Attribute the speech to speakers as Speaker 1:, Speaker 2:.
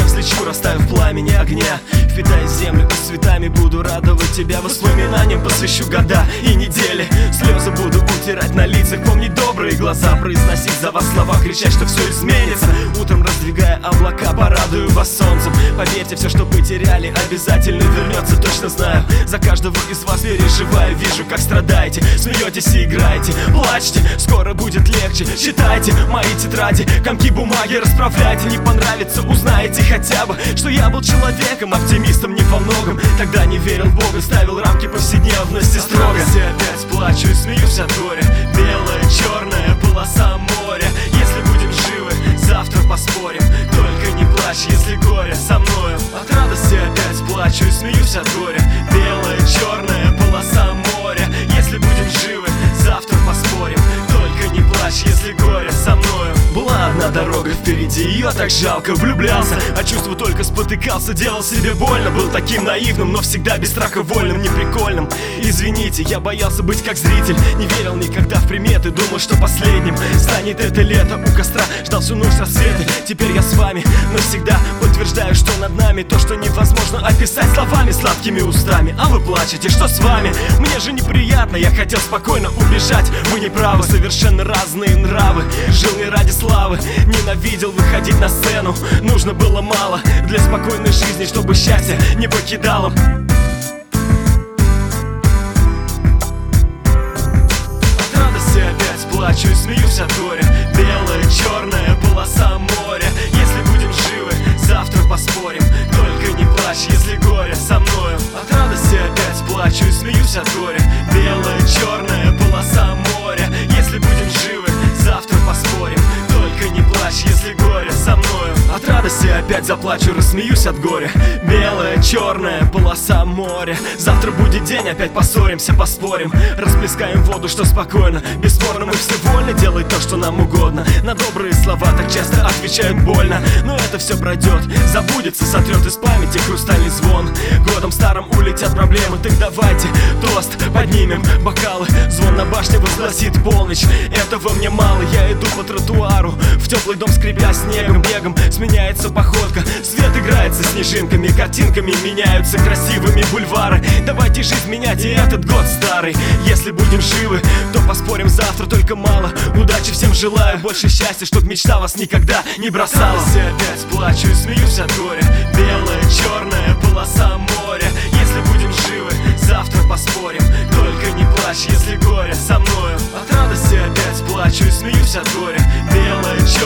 Speaker 1: я взлечу, расставив пламени огня. Впитая землю и цветами буду радовать тебя. Воспоминаниям посвящу года и недели. Слезы буду утирать на лицах, помнить добрые глаза, произносить за вас слова, кричать, что все изменится. Утром раздвигая облака, порадую вас солнцем. Поверьте, все, что потеряли, обязательно вернется, точно знаю. За каждого из вас переживаю, вижу, как страдаете. Смеетесь и играете, плачьте, скоро будет легче. Читайте мои тетради, комки бумаги расправляйте. Не понравится, узнаете хотя бы, что я был человеком, оптимистом не во многом. Тогда не верил в Бога, ставил рамки повседневности строго. Я опять плачу и смеюсь от горя. Белая, черная полоса моря. Если будем живы, завтра поспорим. Только не плачь, если горе со мною. От радости опять плачу и смеюсь от горя. Белая, черная полоса моря. Если будем живы, завтра поспорим. Только не плачь, если горе со мною. Была одна дорога впереди, ее так жалко. Влюблялся, а чувства только спотыкался. Делал себе больно, был таким наивным, но всегда без страха вольным, неприкольным. Извините, я боялся быть как зритель. Не верил никогда в приметы, думал, что последним станет это лето. У костра ждал всю ночь рассветы. Теперь я с вами навсегда подтверждаю, что над нами то, что невозможно описать словами, сладкими устами. А вы плачете, что с вами? Мне же неприятно, я хотел спокойно убежать. Вы не правы, совершенно разные нравы. Жил не ради славы, ненавидел выходить на сцену. Нужно было мало для спокойной жизни, чтобы счастье не покидало. От радости опять плачу и смеюсь от горя. Белая, черная полоса моря. Если будем живы, завтра поспорим. Только не плачь, если горе со мною. От радости опять плачу и смеюсь от горя. Белая, черная полоса моря. Если будем живы, завтра поспорим. Только не плачь, если горе со мною. От радости опять заплачу, рассмеюсь от горя. Белая, черная полоса моря. Завтра будет день, опять поссоримся, поспорим. Расплескаем воду, что спокойно. Бесспорно, мы все вольны делать то, что нам угодно. На добрые слова так часто отвечают больно. Но это все пройдет, забудется, сотрет из памяти хрустальный звон. Годом старым улетят проблемы, так давайте тост поднимем бокалы. Звон на башне возгласит полночь. Этого мне мало, я иду по тротуару в теплый дом, скребя снегом. Бегом сменяется походка, свет играется снежинками. Картинками меняются красивыми бульвары. Давайте жизнь менять и этот год старый. Если будем живы, то поспорим завтра, только мало. Удачи всем желаю, больше счастья, чтоб мечта вас никогда не бросала. Я опять плачу и смеюсь от горя. Белая, черная полоса моря. Если будем живы, завтра поспорим. Только не плачь, если горе со мною. От радости опять плачу и смеюсь от горя. Белая, черная